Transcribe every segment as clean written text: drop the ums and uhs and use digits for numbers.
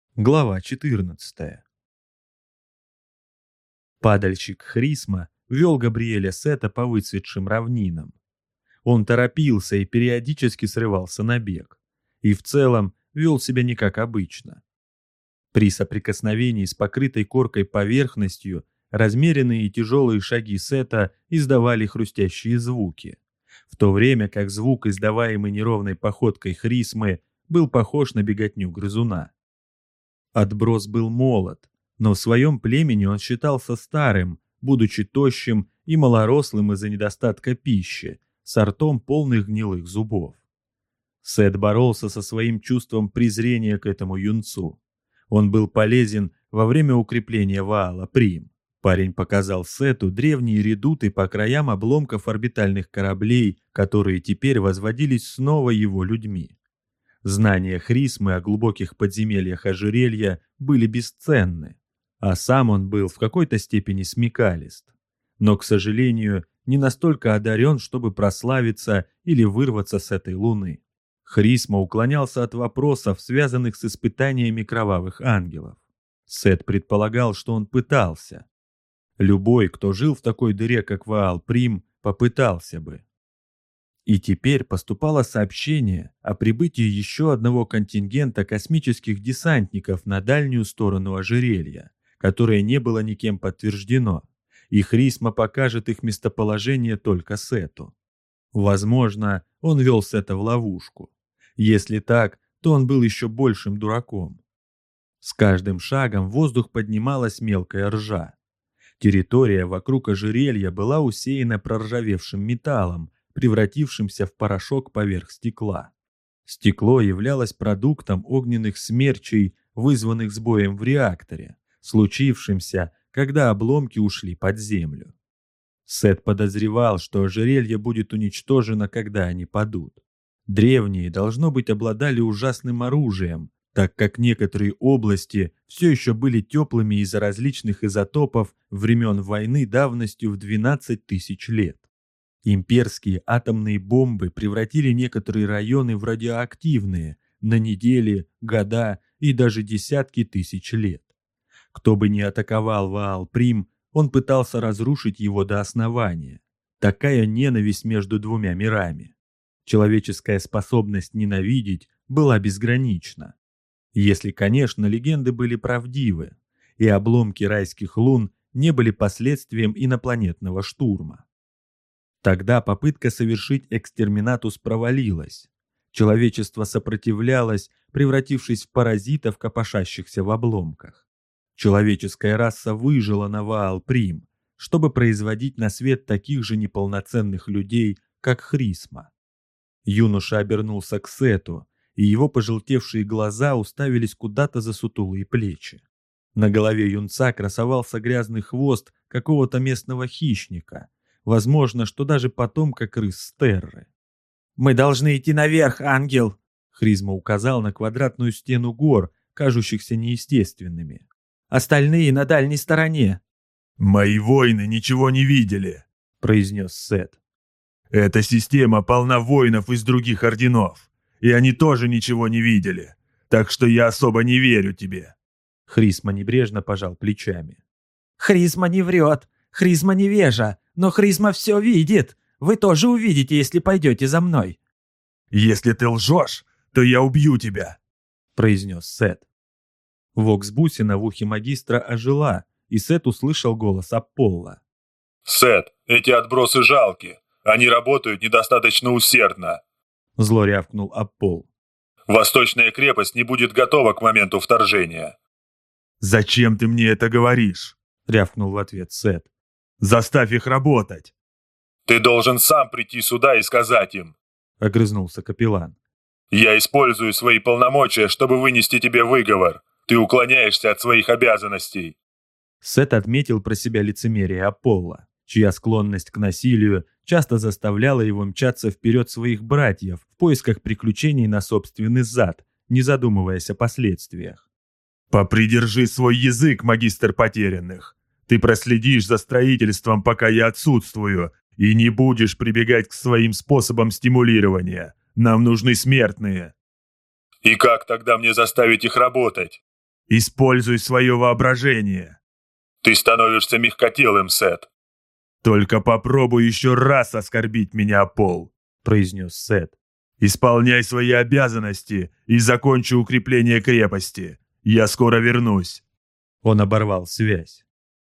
Глава 14. Падальщик Хрисма вел Габриэля Сета по выцветшим равнинам. Он торопился и периодически срывался на бег, и в целом вел себя не как обычно. При соприкосновении с покрытой коркой поверхностью размеренные и тяжелые шаги Сета издавали хрустящие звуки, в то время как звук, издаваемый неровной походкой Хрисмы, был похож на беготню грызуна. Отброс был молод, но в своем племени он считался старым, будучи тощим и малорослым из-за недостатка пищи, с ртом полных гнилых зубов. Сет боролся со своим чувством презрения к этому юнцу. Он был полезен во время укрепления Ваала Прим. Парень показал Сету древние редуты по краям обломков орбитальных кораблей, которые теперь возводились снова его людьми. Знания Хрисмы о глубоких подземельях ожерелья были бесценны, а сам он был в какой-то степени смекалист, но, к сожалению, не настолько одарен, чтобы прославиться или вырваться с этой луны. Хрисма уклонялся от вопросов, связанных с испытаниями кровавых ангелов. Сет предполагал, что он пытался. Любой, кто жил в такой дыре, как Ваал Прим, попытался бы. И теперь поступало сообщение о прибытии еще одного контингента космических десантников на дальнюю сторону ожерелья, которое не было никем подтверждено, и Хрисма покажет их местоположение только Сету. Возможно, он вел Сета в ловушку. Если так, то он был еще большим дураком. С каждым шагом в воздух поднималась мелкая ржа. Территория вокруг ожерелья была усеяна проржавевшим металлом, превратившимся в порошок поверх стекла. Стекло являлось продуктом огненных смерчей, вызванных сбоем в реакторе, случившимся, когда обломки ушли под землю. Сет подозревал, что ожерелье будет уничтожено, когда они падут. Древние, должно быть, обладали ужасным оружием, так как некоторые области все еще были теплыми из-за различных изотопов времен войны давностью в 12 тысяч лет. Имперские атомные бомбы превратили некоторые районы в радиоактивные на недели, года и даже десятки тысяч лет. Кто бы ни атаковал Ваал Прим, он пытался разрушить его до основания. Такая ненависть между двумя мирами. Человеческая способность ненавидеть была безгранична. Если, конечно, легенды были правдивы, и обломки райских лун не были последствием инопланетного штурма. Тогда попытка совершить экстерминатус провалилась. Человечество сопротивлялось, превратившись в паразитов, копошащихся в обломках. Человеческая раса выжила на Ваал Прим, чтобы производить на свет таких же неполноценных людей, как Хрисма. Юноша обернулся к Сету, и его пожелтевшие глаза уставились куда-то за сутулые плечи. На голове юнца красовался грязный хвост какого-то местного хищника, возможно, что даже потомка крыс Терры. «Мы должны идти наверх, ангел!» Хрисма указал на квадратную стену гор, кажущихся неестественными. «Остальные на дальней стороне». «Мои воины ничего не видели», — произнес Сет. «Эта система полна воинов из других орденов, и они тоже ничего не видели, так что я особо не верю тебе». Хрисма небрежно пожал плечами. «Хрисма не врет, Хрисма невежа, но Хрисма все видит. Вы тоже увидите, если пойдете за мной». «Если ты лжешь, то я убью тебя», — произнес Сет. Вокс-бусина в ухе магистра ожила, и Сет услышал голос Апполла. «Сет, эти отбросы жалки. Они работают недостаточно усердно», — зло рявкнул Апполл. «Восточная крепость не будет готова к моменту вторжения». «Зачем ты мне это говоришь?» — рявкнул в ответ Сет. «Заставь их работать!» «Ты должен сам прийти сюда и сказать им», — огрызнулся капеллан. «Я использую свои полномочия, чтобы вынести тебе выговор. Ты уклоняешься от своих обязанностей». Сет отметил про себя лицемерие Апполла, чья склонность к насилию часто заставляла его мчаться вперед своих братьев в поисках приключений на собственный зад, не задумываясь о последствиях. «Попридержи свой язык, магистр потерянных. Ты проследишь за строительством, пока я отсутствую, и не будешь прибегать к своим способам стимулирования. Нам нужны смертные». «И как тогда мне заставить их работать?» Используй свое воображение. Ты становишься мягкотелым, Сет. Только попробуй еще раз оскорбить меня о пол, произнес Сет. Исполняй свои обязанности и закончи укрепление крепости. Я скоро вернусь. Он оборвал связь.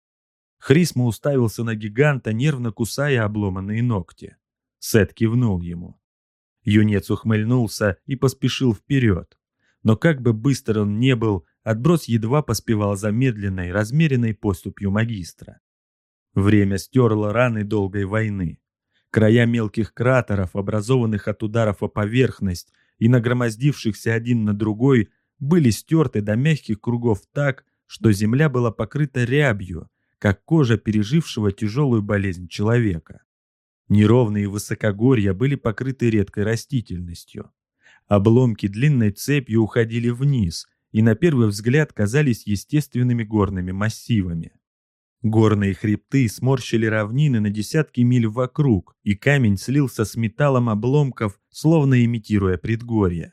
Хрисма уставился на гиганта, нервно кусая обломанные ногти. Сет кивнул ему. Юнец ухмыльнулся и поспешил вперед. Но как бы быстр он ни был, отброс едва поспевал за медленной, размеренной поступью магистра. Время стерло раны долгой войны. Края мелких кратеров, образованных от ударов о поверхность и нагромоздившихся один на другой, были стерты до мягких кругов так, что земля была покрыта рябью, как кожа пережившего тяжелую болезнь человека. Неровные высокогорья были покрыты редкой растительностью. Обломки длинной цепью уходили вниз и на первый взгляд казались естественными горными массивами. Горные хребты сморщили равнины на десятки миль вокруг, и камень слился с металлом обломков, словно имитируя предгорье.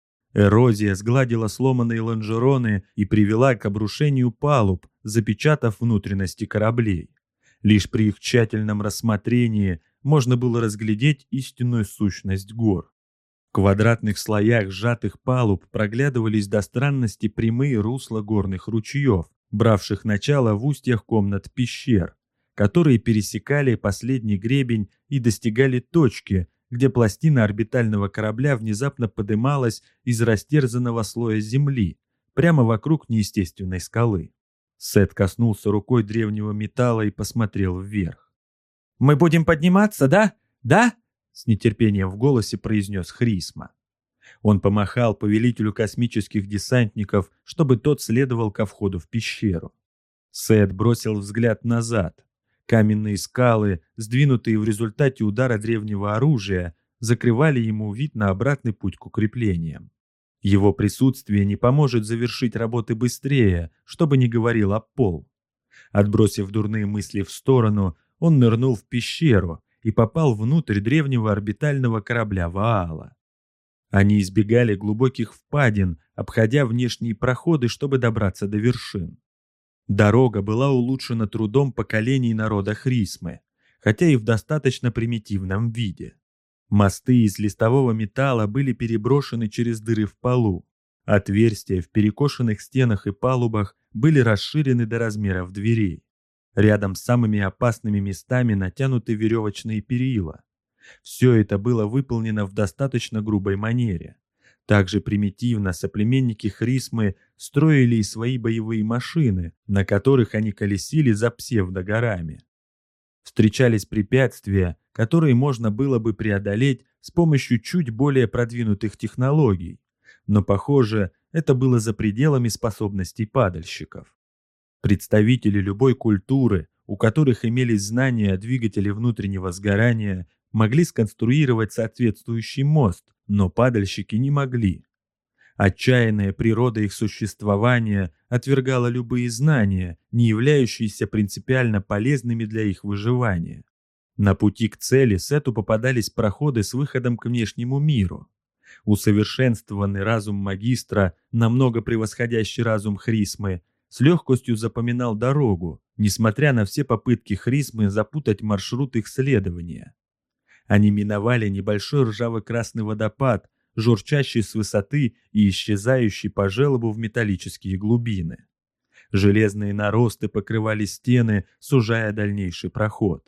Эрозия сгладила сломанные лонжероны и привела к обрушению палуб, запечатав внутренности кораблей. Лишь при их тщательном рассмотрении можно было разглядеть истинную сущность гор. В квадратных слоях сжатых палуб проглядывались до странности прямые русла горных ручьев, бравших начало в устьях комнат пещер, которые пересекали последний гребень и достигали точки, где пластина орбитального корабля внезапно подымалась из растерзанного слоя земли, прямо вокруг неестественной скалы. Сет коснулся рукой древнего металла и посмотрел вверх. «Мы будем подниматься, да? Да?» — с нетерпением в голосе произнес Хрисма. Он помахал повелителю космических десантников, чтобы тот следовал ко входу в пещеру. Сет бросил взгляд назад. Каменные скалы, сдвинутые в результате удара древнего оружия, закрывали ему вид на обратный путь к укреплениям. Его присутствие не поможет завершить работы быстрее, что бы ни говорил Апполл. Отбросив дурные мысли в сторону, он нырнул в пещеру и попал внутрь древнего орбитального корабля Ваала. Они избегали глубоких впадин, обходя внешние проходы, чтобы добраться до вершин. Дорога была улучшена трудом поколений народа Хрисмы, хотя и в достаточно примитивном виде. Мосты из листового металла были переброшены через дыры в полу. Отверстия в перекошенных стенах и палубах были расширены до размеров дверей. Рядом с самыми опасными местами натянуты веревочные перила. Все это было выполнено в достаточно грубой манере. Также примитивно соплеменники Хрисмы строили и свои боевые машины, на которых они колесили за псевдогорами. Встречались препятствия, которые можно было бы преодолеть с помощью чуть более продвинутых технологий, но, похоже, это было за пределами способностей падальщиков. Представители любой культуры, у которых имелись знания о двигателе внутреннего сгорания, могли сконструировать соответствующий мост, но падальщики не могли. Отчаянная природа их существования отвергала любые знания, не являющиеся принципиально полезными для их выживания. На пути к цели Сету попадались проходы с выходом к внешнему миру. Усовершенствованный разум магистра, намного превосходящий разум Хрисмы, с легкостью запоминал дорогу, несмотря на все попытки Хрисмы запутать маршрут их следования. Они миновали небольшой ржаво-красный водопад, журчащий с высоты и исчезающий по желобу в металлические глубины. Железные наросты покрывали стены, сужая дальнейший проход.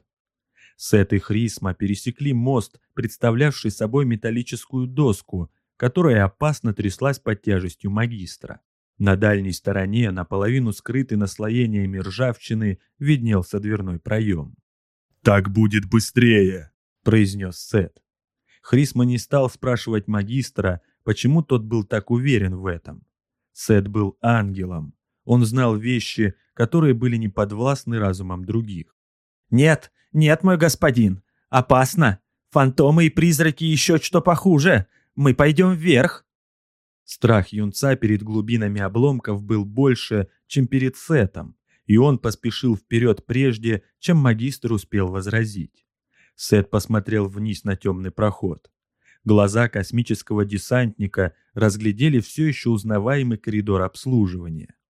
Сет и Хрисма пересекли мост, представлявший собой металлическую доску, которая опасно тряслась под тяжестью магистра. На дальней стороне, наполовину скрытый наслоениями ржавчины, виднелся дверной проем. «Так будет быстрее», — произнес Сет. Хрисма не стал спрашивать магистра, почему тот был так уверен в этом. Сет был ангелом. Он знал вещи, которые были не подвластны разумам других. «Нет, нет, мой господин, опасно. Фантомы и призраки еще что похуже. Мы пойдем вверх». Страх юнца перед глубинами обломков был больше, чем перед Сетом, и он поспешил вперед прежде, чем магистр успел возразить. Сет посмотрел вниз на темный проход. Глаза космического десантника разглядели все еще узнаваемый коридор обслуживания.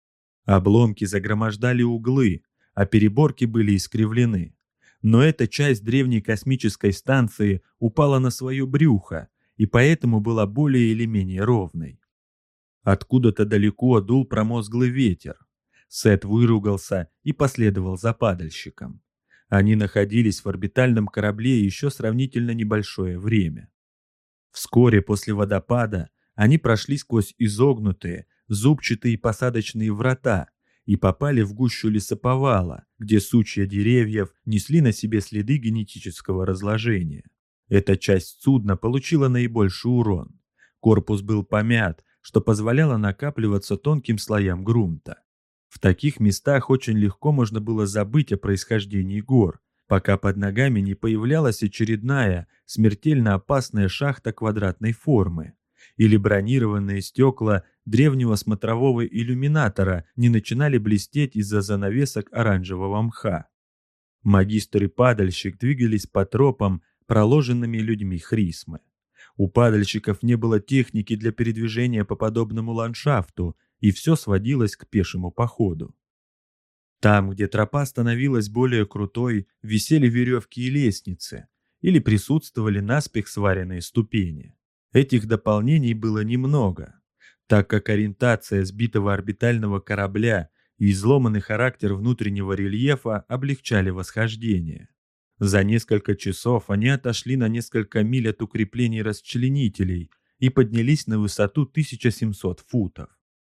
Обломки загромождали углы, а переборки были искривлены. Но эта часть древней космической станции упала на свое брюхо и поэтому была более или менее ровной. Откуда-то далеко дул промозглый ветер. Сет выругался и последовал за падальщиком. Они находились в орбитальном корабле еще сравнительно небольшое время. Вскоре после водопада они прошли сквозь изогнутые, зубчатые посадочные врата и попали в гущу лесоповала, где сучья деревьев несли на себе следы генетического разложения. Эта часть судна получила наибольший урон. Корпус был помят, что позволяло накапливаться тонким слоям грунта. В таких местах очень легко можно было забыть о происхождении гор, пока под ногами не появлялась очередная, смертельно опасная шахта квадратной формы, или бронированные стекла древнего смотрового иллюминатора не начинали блестеть из-за занавесок оранжевого мха. Магистр и падальщик двигались по тропам, проложенными людьми Хрисмы. У падальщиков не было техники для передвижения по подобному ландшафту, и все сводилось к пешему походу. Там, где тропа становилась более крутой, висели веревки и лестницы, или присутствовали наспех сваренные ступени. Этих дополнений было немного, так как ориентация сбитого орбитального корабля и изломанный характер внутреннего рельефа облегчали восхождение. За несколько часов они отошли на несколько миль от укреплений расчленителей и поднялись на высоту 1700 футов.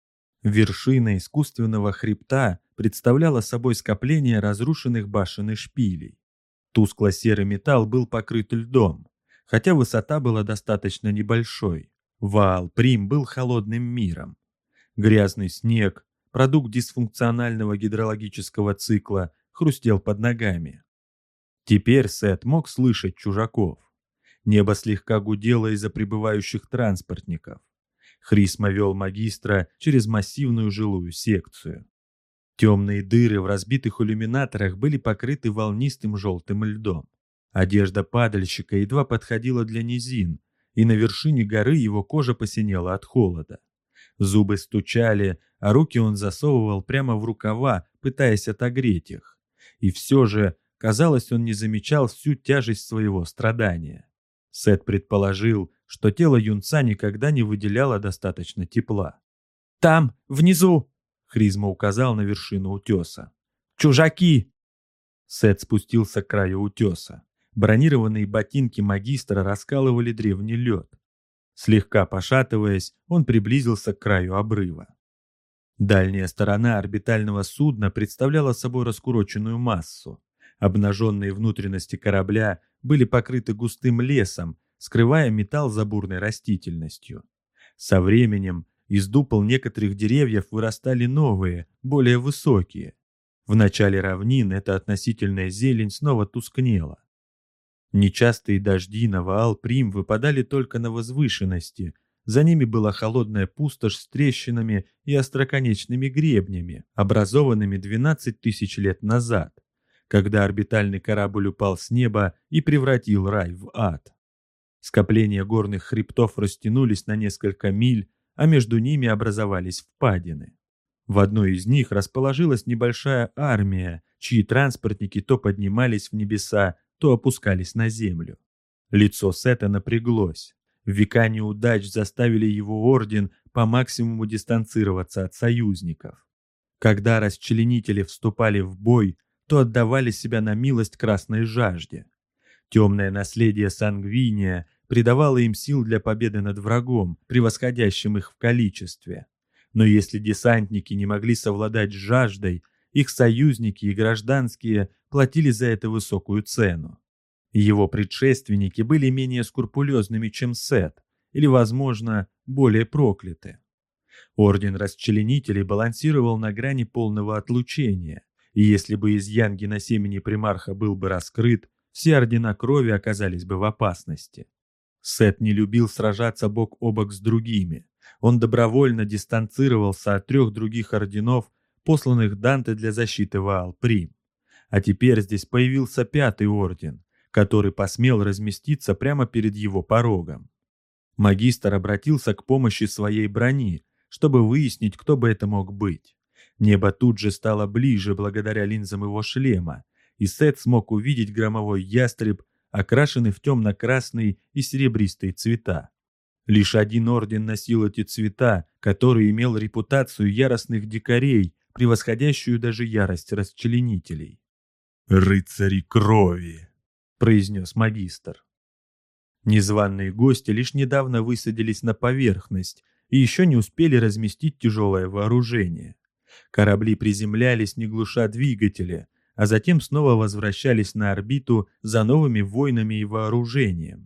Вершина искусственного хребта представляла собой скопление разрушенных башен и шпилей. Тускло-серый металл был покрыт льдом, хотя высота была достаточно небольшой. Ваал-Прим был холодным миром. Грязный снег, продукт дисфункционального гидрологического цикла, хрустел под ногами. Теперь Сет мог слышать чужаков. Небо слегка гудело из-за прибывающих транспортников. Хрисма вел магистра через массивную жилую секцию. Темные дыры в разбитых иллюминаторах были покрыты волнистым желтым льдом. Одежда падальщика едва подходила для низин, и на вершине горы его кожа посинела от холода. Зубы стучали, а руки он засовывал прямо в рукава, пытаясь отогреть их. И все же, казалось, он не замечал всю тяжесть своего страдания. Сет предположил, что тело юнца никогда не выделяло достаточно тепла. «Там, внизу!» — Хрисма указал на вершину утеса. «Чужаки!» Сет спустился к краю утеса. Бронированные ботинки магистра раскалывали древний лед. Слегка пошатываясь, он приблизился к краю обрыва. Дальняя сторона орбитального судна представляла собой раскуроченную массу. Обнаженные внутренности корабля были покрыты густым лесом, скрывая металл за бурной растительностью. Со временем из дупл некоторых деревьев вырастали новые, более высокие. В начале равнин эта относительная зелень снова тускнела. Нечастые дожди на Ваал-Прим выпадали только на возвышенности. За ними была холодная пустошь с трещинами и остроконечными гребнями, образованными 12 тысяч лет назад, когда орбитальный корабль упал с неба и превратил рай в ад. Скопления горных хребтов растянулись на несколько миль, а между ними образовались впадины. В одной из них расположилась небольшая армия, чьи транспортники то поднимались в небеса, то опускались на землю. Лицо Сета напряглось. Века неудач заставили его орден по максимуму дистанцироваться от союзников. Когда расчленители вступали в бой, то отдавали себя на милость красной жажде. Темное наследие Сангвиния придавало им сил для победы над врагом, превосходящим их в количестве. Но если десантники не могли совладать с жаждой, их союзники и гражданские платили за это высокую цену. Его предшественники были менее скрупулезными, чем Сет, или, возможно, более прокляты. Орден расчленителей балансировал на грани полного отлучения, и если бы изъян геносемени примарха был бы раскрыт, все ордена крови оказались бы в опасности. Сет не любил сражаться бок о бок с другими. Он добровольно дистанцировался от 3 других орденов, посланных Данте для защиты Ваал-Прим. А теперь здесь появился 5-й орден, который посмел разместиться прямо перед его порогом. Магистр обратился к помощи своей брони, чтобы выяснить, кто бы это мог быть. Небо тут же стало ближе благодаря линзам его шлема, и Сет смог увидеть громовой ястреб, окрашенный в темно-красный и серебристые цвета. Лишь один орден носил эти цвета, который имел репутацию яростных дикарей, превосходящую даже ярость расчленителей. «Рыцари крови», — произнес магистр. Незваные гости лишь недавно высадились на поверхность и еще не успели разместить тяжелое вооружение. Корабли приземлялись, не глуша двигатели, а затем снова возвращались на орбиту за новыми войнами и вооружением.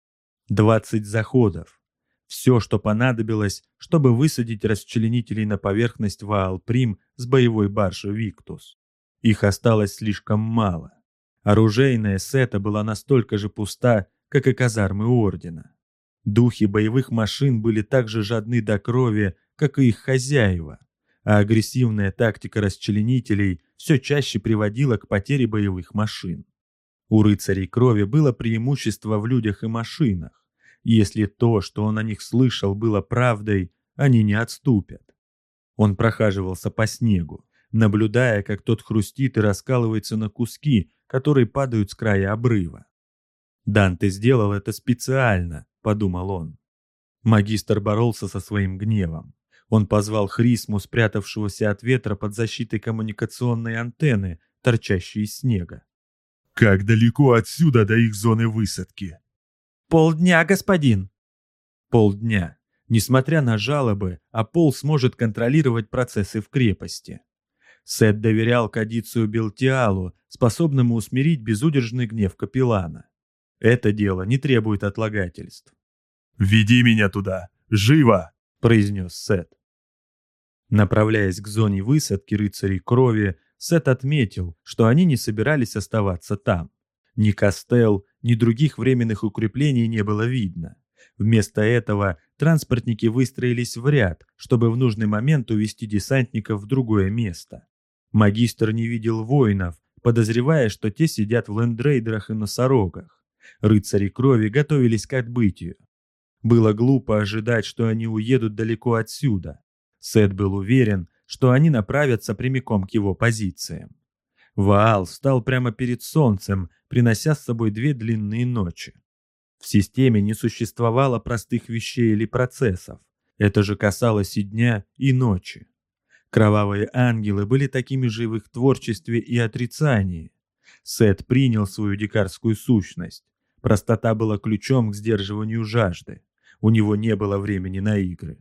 20 заходов. Все, что понадобилось, чтобы высадить расчленителей на поверхность Ваал-Прим с боевой баржи «Виктус». Их осталось слишком мало. Оружейная Сета была настолько же пуста, как и казармы Ордена. Духи боевых машин были так же жадны до крови, как и их хозяева, а агрессивная тактика расчленителей все чаще приводила к потере боевых машин. У рыцарей крови было преимущество в людях и машинах. Если то, что он о них слышал, было правдой, они не отступят. Он прохаживался по снегу, наблюдая, как тот хрустит и раскалывается на куски, которые падают с края обрыва. «Данте сделал это специально», — подумал он. Магистр боролся со своим гневом. Он позвал Хрисму, спрятавшегося от ветра под защитой коммуникационной антенны, торчащей из снега. «Как далеко отсюда до их зоны высадки?» «Полдня, господин». Полдня. Несмотря на жалобы, Апол сможет контролировать процессы в крепости. Сет доверял Кадицию Белтиалу, способному усмирить безудержный гнев капеллана. Это дело не требует отлагательств. «Веди меня туда! Живо!» — произнес Сет. Направляясь к зоне высадки рыцарей крови, Сет отметил, что они не собирались оставаться там. Ни кастел, ни других временных укреплений не было видно. Вместо этого транспортники выстроились в ряд, чтобы в нужный момент увести десантников в другое место. Магистр не видел воинов, подозревая, что те сидят в лендрейдерах и носорогах. Рыцари крови готовились к отбытию. Было глупо ожидать, что они уедут далеко отсюда. Сет был уверен, что они направятся прямиком к его позициям. Ваал встал прямо перед солнцем, принося с собой 2 длинные ночи. В системе не существовало простых вещей или процессов. Это же касалось и дня, и ночи. Кровавые ангелы были такими же в их творчестве и отрицании. Сет принял свою дикарскую сущность. Простота была ключом к сдерживанию жажды. У него не было времени на игры.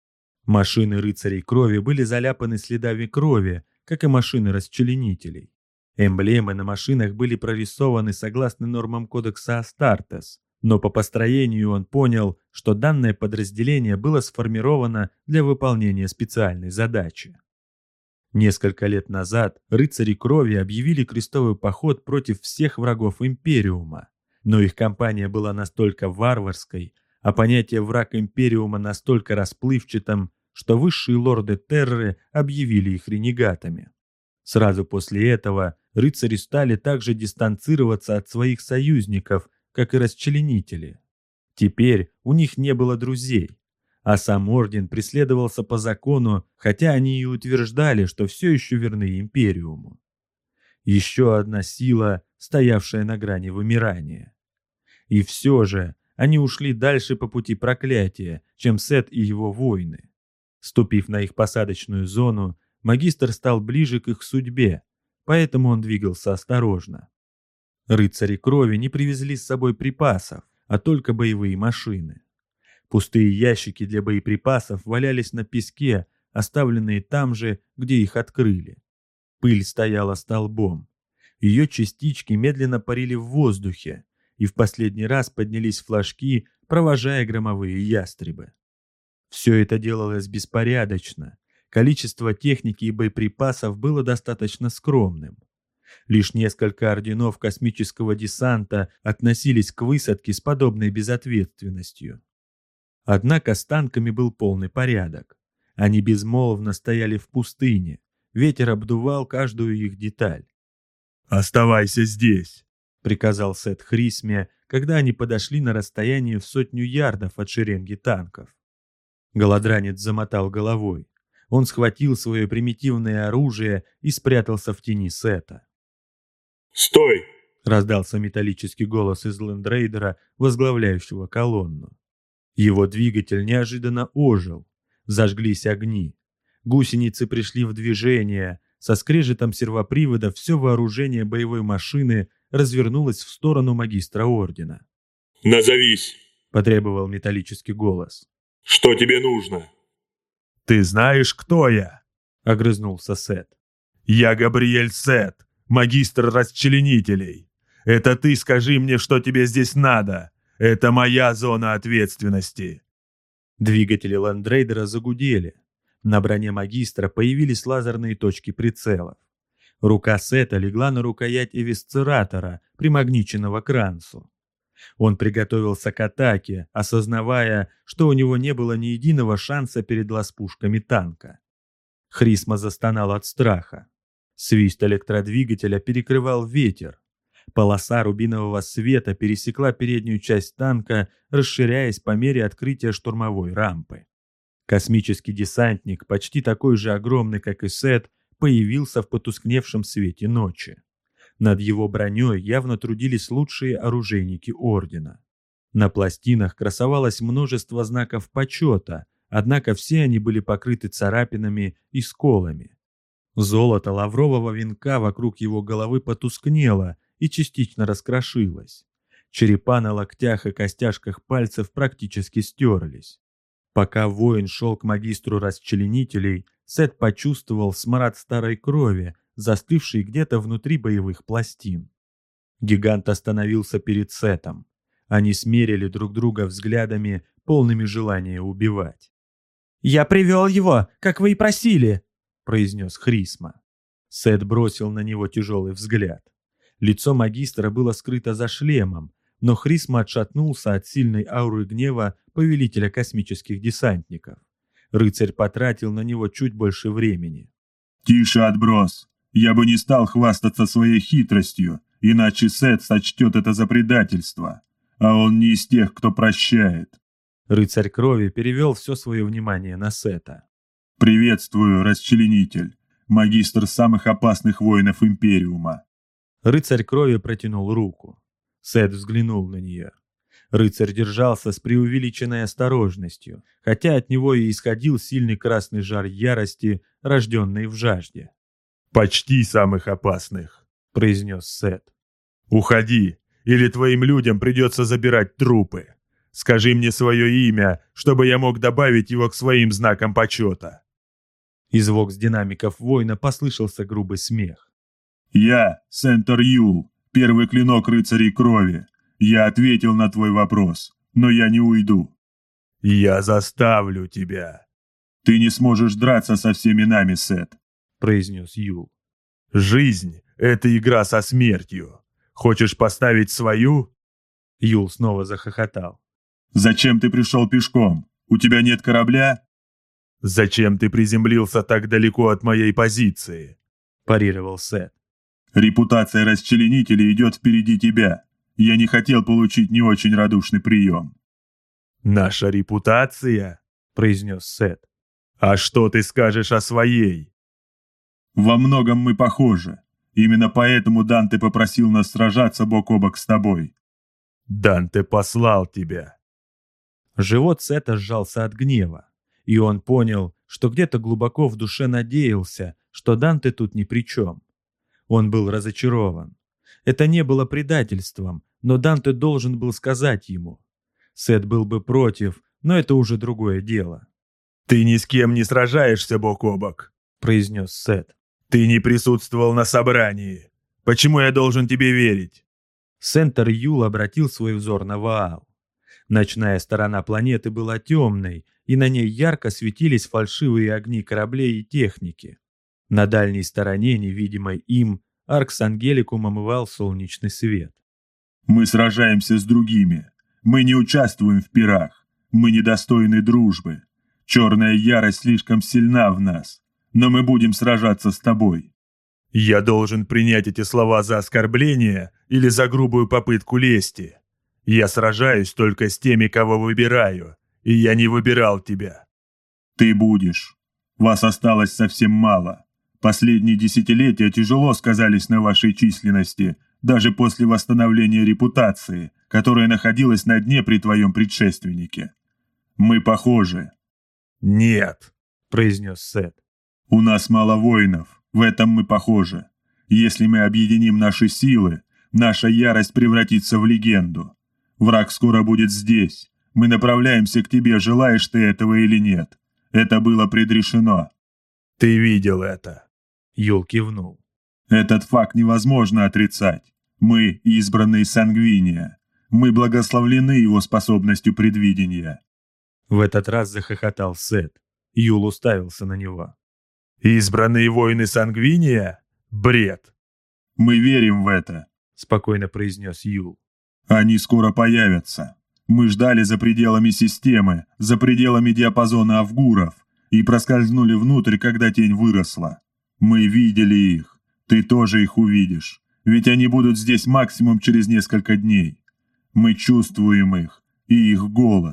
Машины рыцарей крови были заляпаны следами крови, как и машины расчленителей. Эмблемы на машинах были прорисованы согласно нормам кодекса Астартес, но по построению он понял, что данное подразделение было сформировано для выполнения специальной задачи. Несколько лет назад рыцари крови объявили крестовый поход против всех врагов Империума, но их кампания была настолько варварской, а понятие «враг Империума» настолько расплывчатым, что высшие лорды Терры объявили их ренегатами. Сразу после этого рыцари стали также дистанцироваться от своих союзников, как и расчленители. Теперь у них не было друзей, а сам орден преследовался по закону, хотя они и утверждали, что все еще верны Империуму. Еще одна сила, стоявшая на грани вымирания. И все же они ушли дальше по пути проклятия, чем Сет и его воины. Ступив на их посадочную зону, магистр стал ближе к их судьбе, поэтому он двигался осторожно. Рыцари крови не привезли с собой припасов, а только боевые машины. Пустые ящики для боеприпасов валялись на песке, оставленные там же, где их открыли. Пыль стояла столбом. Ее частички медленно парили в воздухе, и в последний раз поднялись флажки, провожая громовые ястребы. Все это делалось беспорядочно. Количество техники и боеприпасов было достаточно скромным. Лишь несколько орденов космического десанта относились к высадке с подобной безответственностью. Однако с танками был полный порядок. Они безмолвно стояли в пустыне. Ветер обдувал каждую их деталь. «Оставайся здесь», — приказал Сет Хрисме, когда они подошли на расстояние в 100 ярдов от шеренги танков. Голодранец замотал головой. Он схватил свое примитивное оружие и спрятался в тени Сета. «Стой!» — раздался металлический голос из лендрейдера, возглавляющего колонну. Его двигатель неожиданно ожил. Зажглись огни. Гусеницы пришли в движение. Со скрежетом сервопривода все вооружение боевой машины развернулось в сторону магистра ордена. «Назовись!» — потребовал металлический голос. «Что тебе нужно?» «Ты знаешь, кто я?» — огрызнулся Сет. «Я Габриэль Сет, магистр расчленителей. Это ты скажи мне, что тебе здесь надо. Это моя зона ответственности». Двигатели лендрейдера загудели. На броне магистра появились лазерные точки прицелов. Рука Сета легла на рукоять эвисцератора, примагниченного к ранцу. Он приготовился к атаке, осознавая, что у него не было ни единого шанса перед лаз-пушками танка. Хрисма застонал от страха. Свист электродвигателя перекрывал ветер. Полоса рубинового света пересекла переднюю часть танка, расширяясь по мере открытия штурмовой рампы. Космический десантник, почти такой же огромный, как и Сет, появился в потускневшем свете ночи. Над его броней явно трудились лучшие оружейники Ордена. На пластинах красовалось множество знаков почета, однако все они были покрыты царапинами и сколами. Золото лаврового венка вокруг его головы потускнело и частично раскрошилось. Черепа на локтях и костяшках пальцев практически стерлись. Пока воин шел к магистру расчленителей, Сет почувствовал смрад старой крови, застывший где-то внутри боевых пластин. Гигант остановился перед Сетом. Они смерили друг друга взглядами, полными желания убивать. «Я привел его, как вы и просили», — произнес Хрисма. Сет бросил на него тяжелый взгляд. Лицо магистра было скрыто за шлемом, но Хрисма отшатнулся от сильной ауры гнева повелителя космических десантников. Рыцарь потратил на него чуть больше времени. «Тише, отброс! Я бы не стал хвастаться своей хитростью, иначе Сет сочтет это за предательство. А он не из тех, кто прощает». Рыцарь крови перевел все свое внимание на Сета. «Приветствую, расчленитель, магистр самых опасных воинов Империума». Рыцарь крови протянул руку. Сет взглянул на нее. Рыцарь держался с преувеличенной осторожностью, хотя от него и исходил сильный красный жар ярости, рожденный в жажде. «Почти самых опасных», — произнес Сет. «Уходи, или твоим людям придется забирать трупы. Скажи мне свое имя, чтобы я мог добавить его к своим знакам почета». Из вокс-динамиков воина послышался грубый смех. «Я, Сентор Юл, первый клинок рыцарей крови. Я ответил на твой вопрос, но я не уйду». «Я заставлю тебя». «Ты не сможешь драться со всеми нами, Сет», — произнес Юл. «Жизнь — это игра со смертью. Хочешь поставить свою?» Юл снова захохотал. «Зачем ты пришел пешком? У тебя нет корабля?» «Зачем ты приземлился так далеко от моей позиции?» — парировал Сет. «Репутация расчленителей идет впереди тебя. Я не хотел получить не очень радушный прием». «Наша репутация?» — произнес Сет. «А что ты скажешь о своей?» «Во многом мы похожи. Именно поэтому Данте попросил нас сражаться бок о бок с тобой». «Данте послал тебя». Живот Сета сжался от гнева, и он понял, что где-то глубоко в душе надеялся, что Данте тут ни при чем. Он был разочарован. Это не было предательством, но Данте должен был сказать ему. Сет был бы против, но это уже другое дело. «Ты ни с кем не сражаешься бок о бок», — произнес Сет. «Ты не присутствовал на собрании. Почему я должен тебе верить?» Сентор Юл обратил свой взор на Ваал. Ночная сторона планеты была темной, и на ней ярко светились фальшивые огни кораблей и техники. На дальней стороне, невидимой им, Аркс Ангеликум омывал солнечный свет. «Мы сражаемся с другими. Мы не участвуем в пирах. Мы недостойны дружбы. Черная ярость слишком сильна в нас. Но мы будем сражаться с тобой». «Я должен принять эти слова за оскорбление или за грубую попытку лести? Я сражаюсь только с теми, кого выбираю, и я не выбирал тебя». «Ты будешь. Вас осталось совсем мало. Последние десятилетия тяжело сказались на вашей численности, даже после восстановления репутации, которая находилась на дне при твоем предшественнике. Мы похожи». «Нет», — произнес Сет. «У нас мало воинов, в этом мы похожи. Если мы объединим наши силы, наша ярость превратится в легенду. Враг скоро будет здесь. Мы направляемся к тебе, желаешь ты этого или нет. Это было предрешено». «Ты видел это?» Юл кивнул. «Этот факт невозможно отрицать. Мы избранные Сангвиния. Мы благословлены его способностью предвидения». В этот раз захохотал Сет. Юл уставился на него. «Избранные воины Сангвиния? Бред!» «Мы верим в это», — спокойно произнес Юл. «Они скоро появятся. Мы ждали за пределами системы, за пределами диапазона авгуров, и проскользнули внутрь, когда тень выросла. Мы видели их. Ты тоже их увидишь. Ведь они будут здесь максимум через несколько дней. Мы чувствуем их и их голод».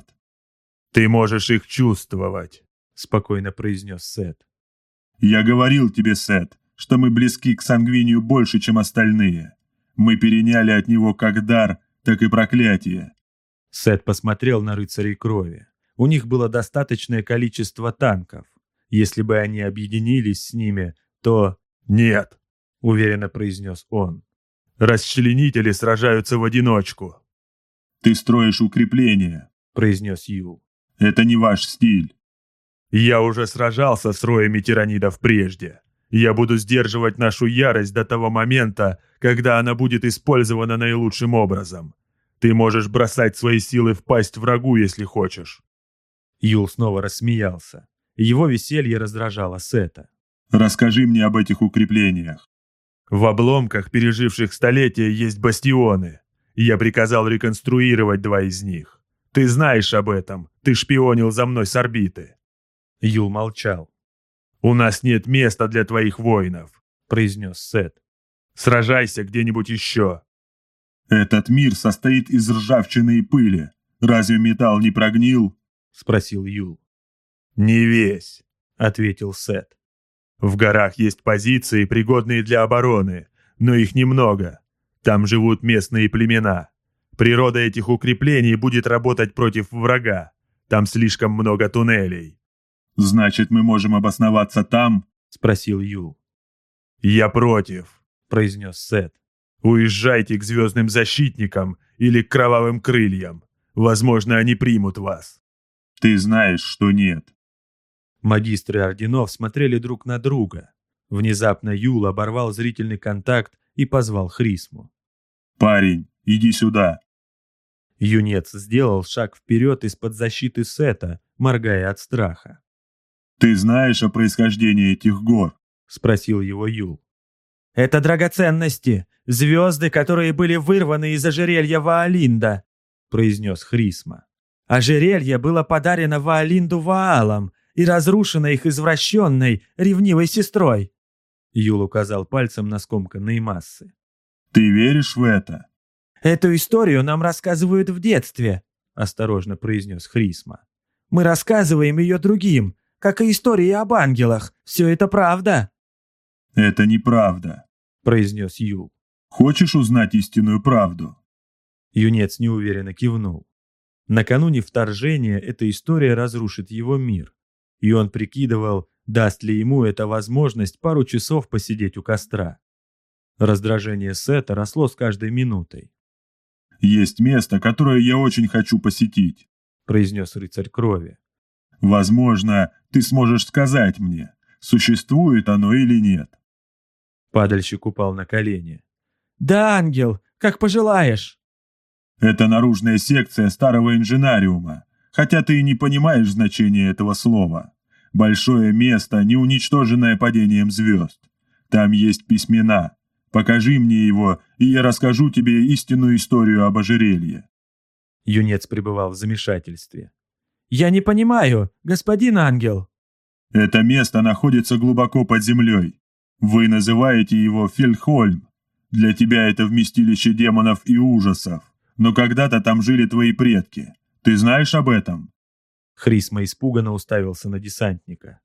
«Ты можешь их чувствовать», — спокойно произнес Сет. «Я говорил тебе, Сет, что мы близки к Сангвинию больше, чем остальные. Мы переняли от него как дар, так и проклятие». Сет посмотрел на рыцарей крови. У них было достаточное количество танков. Если бы они объединились с ними, то... «Нет», — уверенно произнес он. «Расчленители сражаются в одиночку». «Ты строишь укрепления», — произнес Юл. «Это не ваш стиль». «Я уже сражался с роями тиранидов прежде. Я буду сдерживать нашу ярость до того момента, когда она будет использована наилучшим образом. Ты можешь бросать свои силы в пасть врагу, если хочешь». Юл снова рассмеялся. Его веселье раздражало Сета. «Расскажи мне об этих укреплениях». «В обломках, переживших столетия, есть бастионы. Я приказал реконструировать 2 из них. Ты знаешь об этом. Ты шпионил за мной с орбиты». Юл молчал. «У нас нет места для твоих воинов», — произнес Сет. «Сражайся где-нибудь еще». «Этот мир состоит из ржавчины и пыли. Разве металл не прогнил?» — спросил Юл. «Не весь», — ответил Сет. «В горах есть позиции, пригодные для обороны, но их немного. Там живут местные племена. Природа этих укреплений будет работать против врага. Там слишком много туннелей». «Значит, мы можем обосноваться там?» — спросил Юл. «Я против», — произнес Сет. «Уезжайте к звездным защитникам или к кровавым крыльям. Возможно, они примут вас». «Ты знаешь, что нет». Магистры орденов смотрели друг на друга. Внезапно Юл оборвал зрительный контакт и позвал Хрисму. «Парень, иди сюда». Юнец сделал шаг вперед из-под защиты Сета, моргая от страха. «Ты знаешь о происхождении этих гор?» — спросил его Юл. «Это драгоценности, звезды, которые были вырваны из ожерелья Ваалинда», — произнес Хрисма. «Ожерелье было подарено Ваалинду Ваалом и разрушено их извращенной, ревнивой сестрой». Юл указал пальцем на скомканные массы. «Ты веришь в это?» «Эту историю нам рассказывают в детстве», — осторожно произнес Хрисма. «Мы рассказываем ее другим, как и истории об ангелах. Все это правда». «Это неправда», — произнес Юл. «Хочешь узнать истинную правду?» Юнец неуверенно кивнул. Накануне вторжения эта история разрушит его мир, и он прикидывал, даст ли ему эта возможность пару часов посидеть у костра. Раздражение Сета росло с каждой минутой. «Есть место, которое я очень хочу посетить», — произнес рыцарь крови. «Возможно, ты сможешь сказать мне, существует оно или нет». Падальщик упал на колени. «Да, ангел, как пожелаешь». «Это наружная секция старого инженариума, хотя ты и не понимаешь значения этого слова. Большое место, не уничтоженное падением звезд. Там есть письмена. Покажи мне его, и я расскажу тебе истинную историю об ожерелье». Юнец пребывал в замешательстве. «Я не понимаю, господин ангел». «Это место находится глубоко под землей. Вы называете его Фельдхольм. Для тебя это вместилище демонов и ужасов. Но когда-то там жили твои предки. Ты знаешь об этом?» Хрисма испуганно уставился на десантника.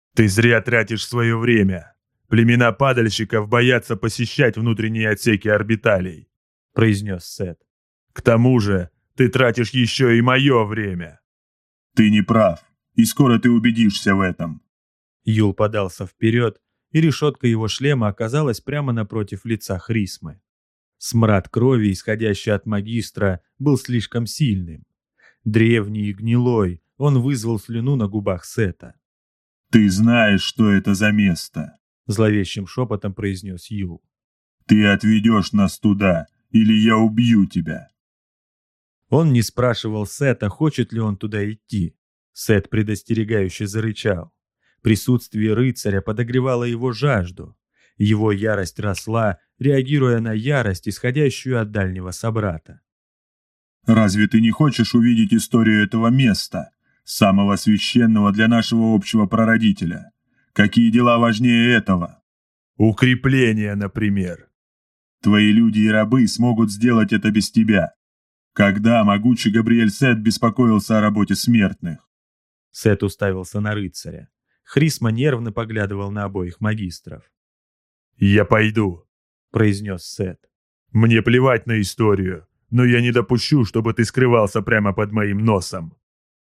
Ты зря тратишь свое время. Племена падальщиков боятся посещать внутренние отсеки орбиталей», — произнес Сет. «К тому же ты тратишь еще и мое время». «Ты не прав, и скоро ты убедишься в этом». Юл подался вперед, и решетка его шлема оказалась прямо напротив лица Хрисмы. Смрад крови, исходящий от магистра, был слишком сильным. Древний и гнилой, он вызвал слюну на губах Сета. «Ты знаешь, что это за место», — зловещим шепотом произнес Юл. «Ты отведешь нас туда, или я убью тебя». Он не спрашивал Сета, хочет ли он туда идти. Сет предостерегающе зарычал. Присутствие рыцаря подогревало его жажду. Его ярость росла, реагируя на ярость, исходящую от дальнего собрата. «Разве ты не хочешь увидеть историю этого места, самого священного для нашего общего прародителя? Какие дела важнее этого?» «Укрепление, например». «Твои люди и рабы смогут сделать это без тебя. Когда могучий Габриэль Сет беспокоился о работе смертных?» Сет уставился на рыцаря. Хрисма нервно поглядывал на обоих магистров. «Я пойду», — произнес Сет. «Мне плевать на историю, но я не допущу, чтобы ты скрывался прямо под моим носом».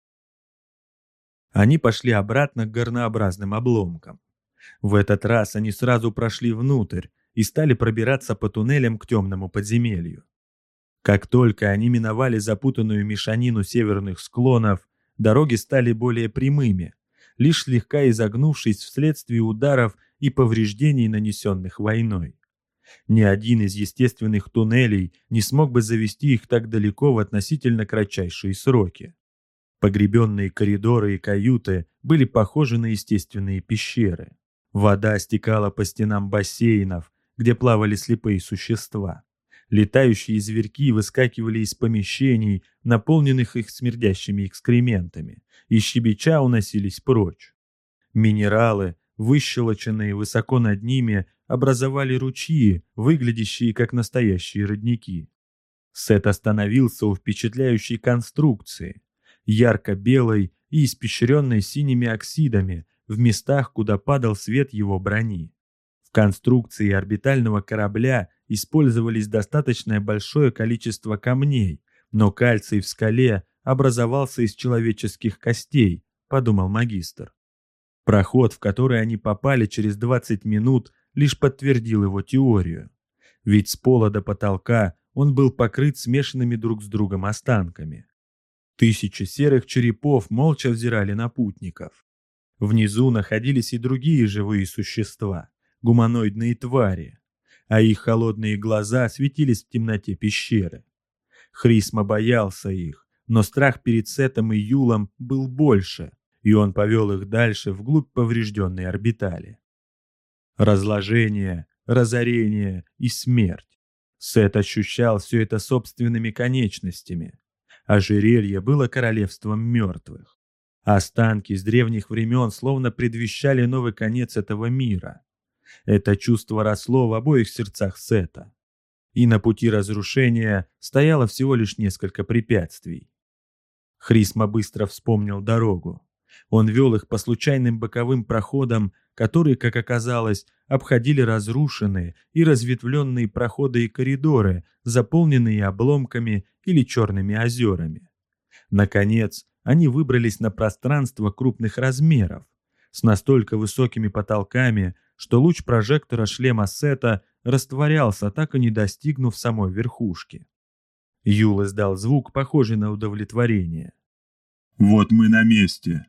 Они пошли обратно к горнообразным обломкам. В этот раз они сразу прошли внутрь и стали пробираться по туннелям к темному подземелью. Как только они миновали запутанную мешанину северных склонов, дороги стали более прямыми, лишь слегка изогнувшись вследствие ударов и повреждений, нанесенных войной. Ни один из естественных туннелей не смог бы завести их так далеко в относительно кратчайшие сроки. Погребенные коридоры и каюты были похожи на естественные пещеры. Вода стекала по стенам бассейнов, где плавали слепые существа. Летающие зверьки выскакивали из помещений, наполненных их смердящими экскрементами, и щебеча уносились прочь. Минералы, выщелоченные высоко над ними, образовали ручьи, выглядящие как настоящие родники. Сет остановился у впечатляющей конструкции, ярко-белой и испещренной синими оксидами, в местах, куда падал свет его брони. В конструкции орбитального корабля использовались достаточно большое количество камней, но кальций в скале образовался из человеческих костей, подумал магистр. Проход, в который они попали через 20 минут, лишь подтвердил его теорию. Ведь с пола до потолка он был покрыт смешанными друг с другом останками. Тысячи серых черепов молча взирали на путников. Внизу находились и другие живые существа, гуманоидные твари, а их холодные глаза светились в темноте пещеры. Хрисма боялся их, но страх перед Сетом и Юлом был больше, и он повел их дальше вглубь поврежденной орбитали. Разложение, разорение и смерть. Сет ощущал все это собственными конечностями. Ожерелье было королевством мертвых. Останки с древних времен словно предвещали новый конец этого мира. Это чувство росло в обоих сердцах Сета. И на пути разрушения стояло всего лишь несколько препятствий. Хрисма быстро вспомнил дорогу. Он вел их по случайным боковым проходам, которые, как оказалось, обходили разрушенные и разветвленные проходы и коридоры, заполненные обломками или черными озерами. Наконец, они выбрались на пространство крупных размеров, с настолько высокими потолками, что луч прожектора шлема Сета растворялся, так и не достигнув самой верхушки. Юл издал звук, похожий на удовлетворение. «Вот мы на месте».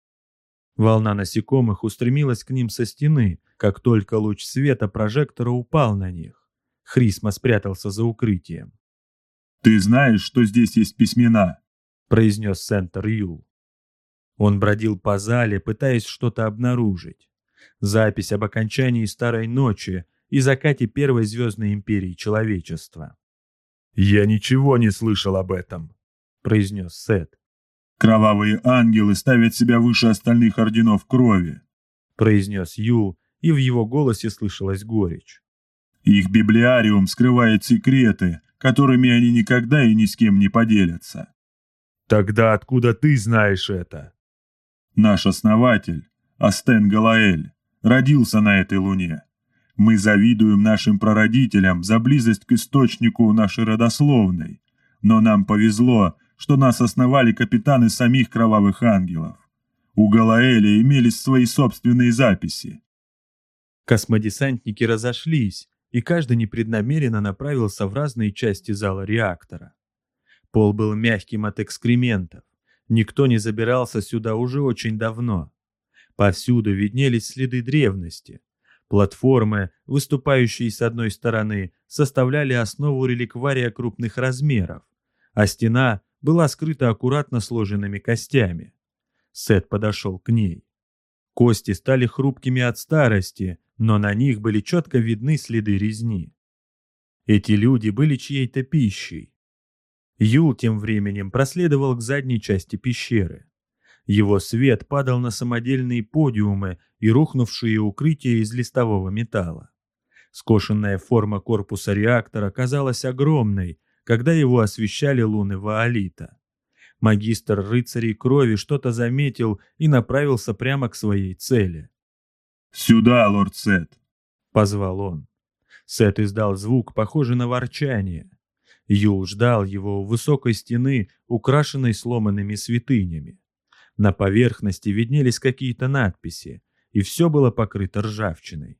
Волна насекомых устремилась к ним со стены, как только луч света прожектора упал на них. Хрисма спрятался за укрытием. «Ты знаешь, что здесь есть письмена?» — произнес Сентер Юл. Он бродил по зале, пытаясь что-то обнаружить. Запись об окончании Старой Ночи и закате Первой Звездной Империи Человечества. «Я ничего не слышал об этом», — произнес Сет. «Кровавые ангелы ставят себя выше остальных орденов крови», — произнес Юл, и в его голосе слышалась горечь. «Их библиариум скрывает секреты, которыми они никогда и ни с кем не поделятся». «Тогда откуда ты знаешь это?» «Наш основатель, Астен Галаэль, родился на этой луне. Мы завидуем нашим прародителям за близость к источнику нашей родословной, но нам повезло, что нас основали капитаны самих кровавых ангелов. У Галаэля имелись свои собственные записи. Космодесантники разошлись, и каждый непреднамеренно направился в разные части зала реактора. Пол был мягким от экскрементов. Никто не забирался сюда уже очень давно. Повсюду виднелись следы древности. Платформы, выступающие с одной стороны, составляли основу реликвария крупных размеров, а стена была скрыта аккуратно сложенными костями. Сет подошел к ней. Кости стали хрупкими от старости, но на них были четко видны следы резни. Эти люди были чьей-то пищей. Юл тем временем проследовал к задней части пещеры. Его свет падал на самодельные подиумы и рухнувшие укрытия из листового металла. Скошенная форма корпуса реактора казалась огромной, когда его освещали луны Ваалита. Магистр рыцарей крови что-то заметил и направился прямо к своей цели. «Сюда, лорд Сет!» — позвал он. Сет издал звук, похожий на ворчание. Юл ждал его у высокой стены, украшенной сломанными святынями. На поверхности виднелись какие-то надписи, и все было покрыто ржавчиной.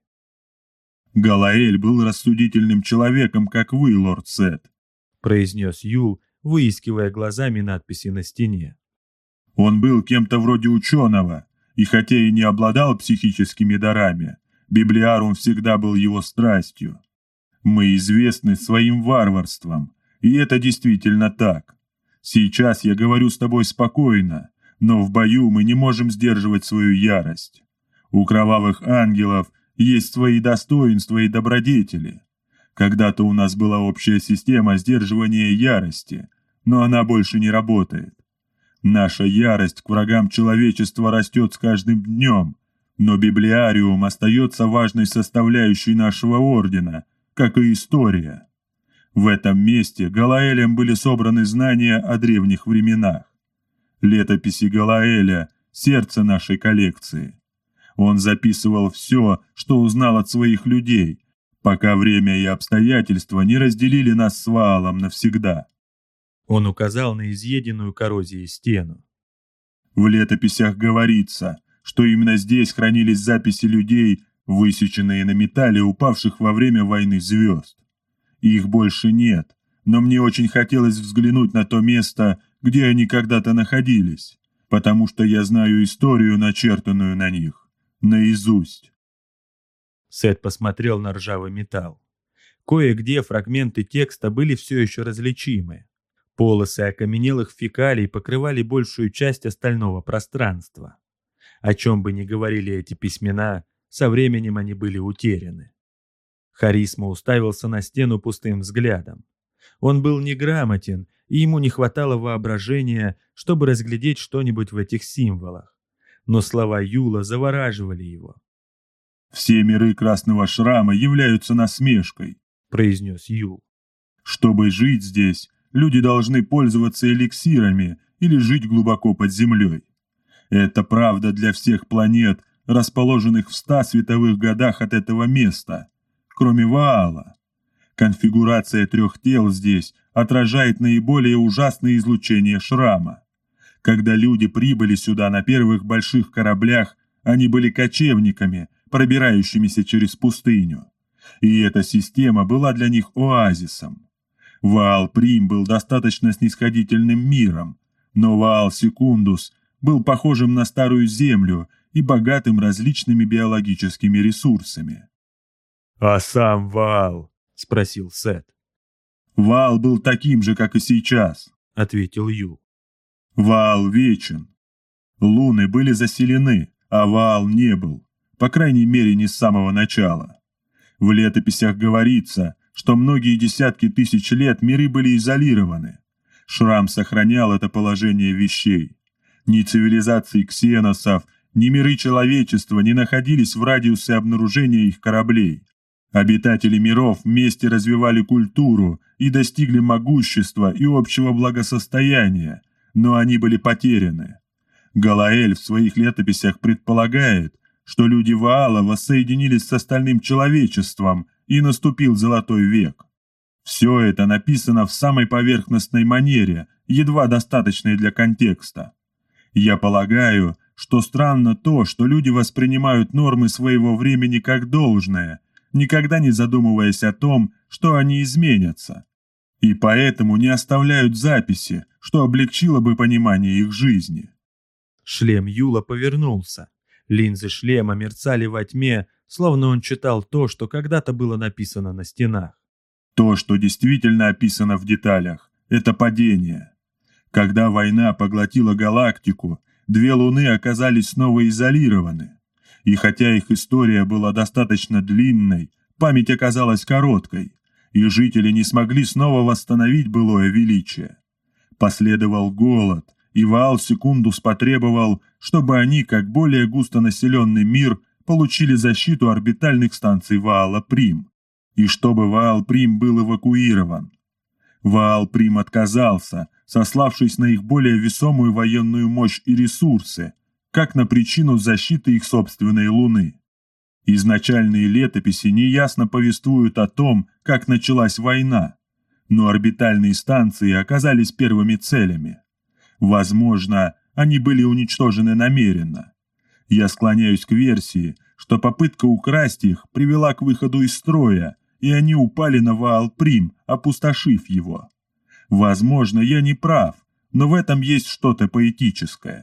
«Галаэль был рассудительным человеком, как вы, лорд Сет», — произнес Юл, выискивая глазами надписи на стене. «Он был кем-то вроде ученого, и хотя и не обладал психическими дарами, библиарум всегда был его страстью. Мы известны своим варварством, и это действительно так. Сейчас я говорю с тобой спокойно, но в бою мы не можем сдерживать свою ярость. У кровавых ангелов есть свои достоинства и добродетели. Когда-то у нас была общая система сдерживания ярости, но она больше не работает. Наша ярость к врагам человечества растет с каждым днем, но библиариум остается важной составляющей нашего ордена, как и история. В этом месте Галаэлем были собраны знания о древних временах. Летописи Галаэля – сердце нашей коллекции. Он записывал все, что узнал от своих людей, пока время и обстоятельства не разделили нас с Ваалом навсегда. Он указал на изъеденную коррозией стену. В летописях говорится, что именно здесь хранились записи людей, высеченные на металле, упавших во время войны звезд. Их больше нет, но мне очень хотелось взглянуть на то место, где они когда-то находились, потому что я знаю историю, начертанную на них, наизусть. Сет посмотрел на ржавый металл. Кое-где фрагменты текста были все еще различимы. Полосы окаменелых фекалий покрывали большую часть остального пространства. О чем бы ни говорили эти письмена, со временем они были утеряны. Харисма уставился на стену пустым взглядом. Он был неграмотен, и ему не хватало воображения, чтобы разглядеть что-нибудь в этих символах. Но слова Юла завораживали его. «Все миры Красного Шрама являются насмешкой», — произнес Юл. «Чтобы жить здесь, люди должны пользоваться эликсирами или жить глубоко под землей. Это правда для всех планет, расположенных в 100 световых годах от этого места, кроме Ваала. Конфигурация 3 тел здесь отражает наиболее ужасные излучения Шрама. Когда люди прибыли сюда на первых больших кораблях, они были кочевниками, пробирающимися через пустыню. И эта система была для них оазисом. Ваал-Прим был достаточно снисходительным миром, но Ваал-Секундус был похожим на Старую Землю и богатым различными биологическими ресурсами. «А сам Ваал?» — спросил Сет. «Ваал был таким же, как и сейчас», — ответил Юл. «Ваал вечен. Луны были заселены, а Ваал не был, по крайней мере, не с самого начала. В летописях говорится, что многие десятки тысяч лет миры были изолированы. Шрам сохранял это положение вещей. Ни цивилизации ксеносов, ни миры человечества не находились в радиусе обнаружения их кораблей. Обитатели миров вместе развивали культуру и достигли могущества и общего благосостояния, но они были потеряны. Галаэль в своих летописях предполагает, что люди Ваала воссоединились с остальным человечеством, и наступил Золотой век. Все это написано в самой поверхностной манере, едва достаточной для контекста. Я полагаю, что странно то, что люди воспринимают нормы своего времени как должное, никогда не задумываясь о том, что они изменятся, и поэтому не оставляют записи, что облегчило бы понимание их жизни. Шлем Юла повернулся. Линзы шлема мерцали во тьме, словно он читал то, что когда-то было написано на стенах. То, что действительно описано в деталях, это падение. Когда война поглотила галактику, 2 луны оказались снова изолированы. И хотя их история была достаточно длинной, память оказалась короткой, и жители не смогли снова восстановить былое величие. Последовал голод, и Ваал Секундус потребовал, чтобы они, как более густонаселенный мир, получили защиту орбитальных станций Ваала-Прим, и чтобы Ваал-Прим был эвакуирован. Ваал-Прим отказался, сославшись на их более весомую военную мощь и ресурсы, как на причину защиты их собственной Луны. Изначальные летописи неясно повествуют о том, как началась война, но орбитальные станции оказались первыми целями. Возможно, они были уничтожены намеренно. Я склоняюсь к версии, что попытка украсть их привела к выходу из строя, и они упали на Ваал-Прим, опустошив его. Возможно, я не прав, но в этом есть что-то поэтическое.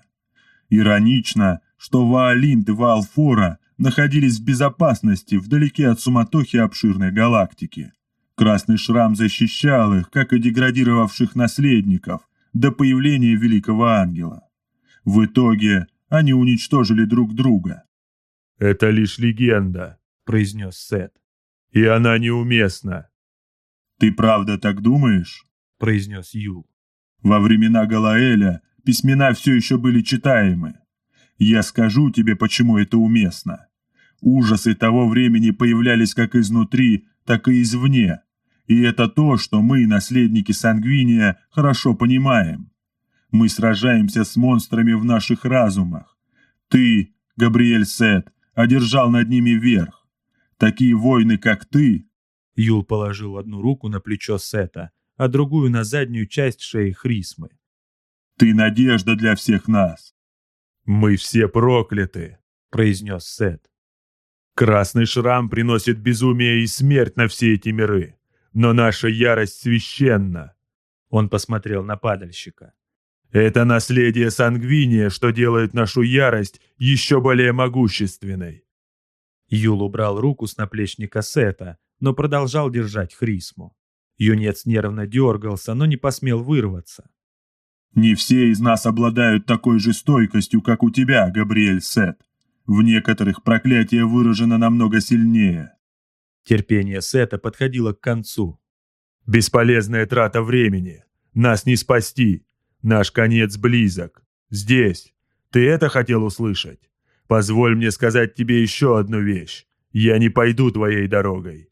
Иронично, что Ваалинд и Ваалфора находились в безопасности вдалеке от суматохи обширной галактики. Красный шрам защищал их, как и деградировавших наследников, до появления Великого Ангела. В итоге они уничтожили друг друга. «Это лишь легенда», — произнес Сет. «И она неуместна». «Ты правда так думаешь?» — произнес Юл. «Во времена Галаэля письмена все еще были читаемы. Я скажу тебе, почему это уместно. Ужасы того времени появлялись как изнутри, так и извне. И это то, что мы, наследники Сангвиния, хорошо понимаем. Мы сражаемся с монстрами в наших разумах. Ты, Габриэль Сет, одержал над ними верх. Такие воины, как ты...» Юл положил одну руку на плечо Сета, а другую на заднюю часть шеи Хрисмы. «Ты надежда для всех нас». «Мы все прокляты», — произнес Сет. «Красный шрам приносит безумие и смерть на все эти миры, но наша ярость священна». Он посмотрел на падальщика. «Это наследие Сангвиния, что делает нашу ярость еще более могущественной». Юл убрал руку с наплечника Сета, но продолжал держать Хрисму. Юнец нервно дергался, но не посмел вырваться. «Не все из нас обладают такой же стойкостью, как у тебя, Габриэль Сет. В некоторых проклятие выражено намного сильнее». Терпение Сета подходило к концу. «Бесполезная трата времени. Нас не спасти. Наш конец близок. Здесь. Ты это хотел услышать? Позволь мне сказать тебе еще одну вещь. Я не пойду твоей дорогой».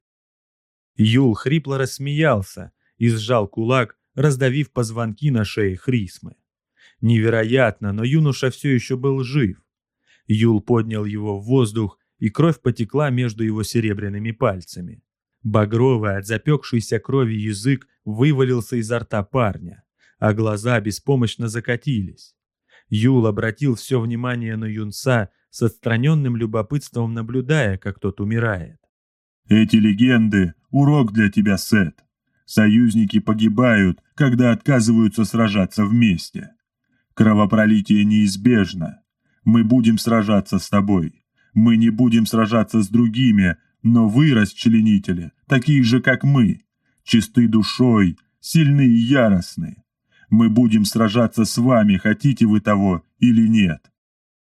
Юл хрипло рассмеялся и сжал кулак, раздавив позвонки на шее Хрисмы. Невероятно, но юноша все еще был жив. Юл поднял его в воздух, и кровь потекла между его серебряными пальцами. Багровый от запекшейся крови язык вывалился изо рта парня, а глаза беспомощно закатились. Юл обратил все внимание на юнца с отстраненным любопытством, наблюдая, как тот умирает. «Эти легенды — урок для тебя, Сет. Союзники погибают, когда отказываются сражаться вместе. Кровопролитие неизбежно. Мы будем сражаться с тобой. Мы не будем сражаться с другими, но вы, расчленители, такие же, как мы, чисты душой, сильны и яростны. Мы будем сражаться с вами, хотите вы того или нет».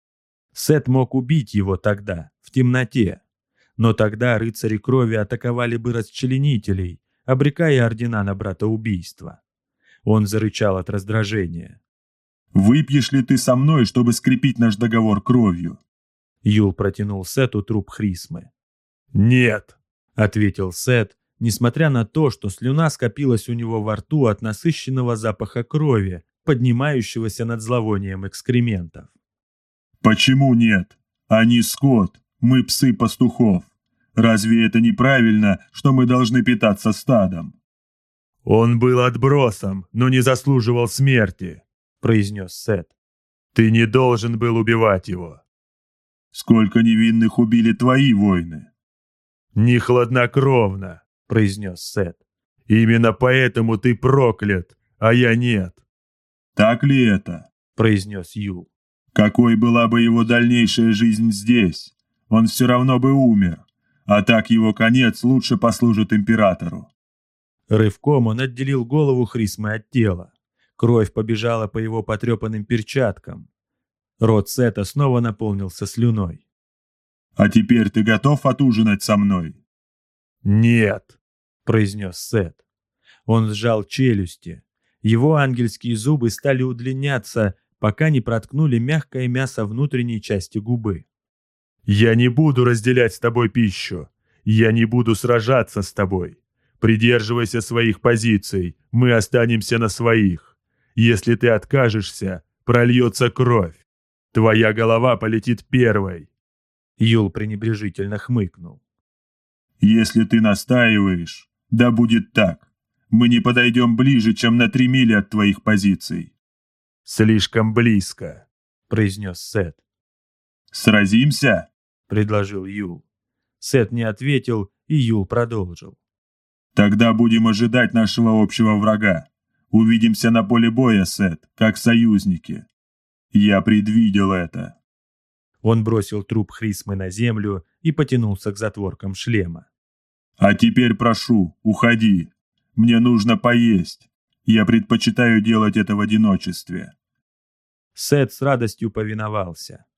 Сет мог убить его тогда, в темноте. Но тогда рыцари крови атаковали бы расчленителей, обрекая ордена на братоубийство. Он зарычал от раздражения. «Выпьешь ли ты со мной, чтобы скрепить наш договор кровью?» Юл протянул Сету труп Хрисмы. «Нет», — ответил Сет, несмотря на то, что слюна скопилась у него во рту от насыщенного запаха крови, поднимающегося над зловонием экскрементов. Почему нет? Они скот, мы псы пастухов. Разве это неправильно, что мы должны питаться стадом? «Он был отбросом, но не заслуживал смерти», — произнес Сет. «Ты не должен был убивать его». Сколько невинных убили твои воины? «Не хладнокровно», — произнес Сет. «Именно поэтому ты проклят, а я нет». Так ли это? — произнес Юл. Какой была бы его дальнейшая жизнь здесь? Он все равно бы умер, а так его конец лучше послужит императору. Рывком он отделил голову Хрисмы от тела. Кровь побежала по его потрепанным перчаткам. Рот Сета снова наполнился слюной. А теперь ты готов отужинать со мной? «Нет», — произнес Сет. Он сжал челюсти. Его ангельские зубы стали удлиняться, пока не проткнули мягкое мясо внутренней части губы. «Я не буду разделять с тобой пищу. Я не буду сражаться с тобой. Придерживайся своих позиций, мы останемся на своих. Если ты откажешься, прольется кровь. Твоя голова полетит первой». Юл пренебрежительно хмыкнул. Если ты настаиваешь, да будет так. Мы не подойдем ближе, чем на 3 мили от твоих позиций. «Слишком близко», — произнес Сет. Сразимся? — предложил Юл. Сет не ответил, и Юл продолжил. Тогда будем ожидать нашего общего врага. Увидимся на поле боя, Сет, как союзники. Я предвидел это. Он бросил труп Хрисмы на землю и потянулся к затворкам шлема. А теперь прошу, уходи. Мне нужно поесть. Я предпочитаю делать это в одиночестве. Сет с радостью повиновался.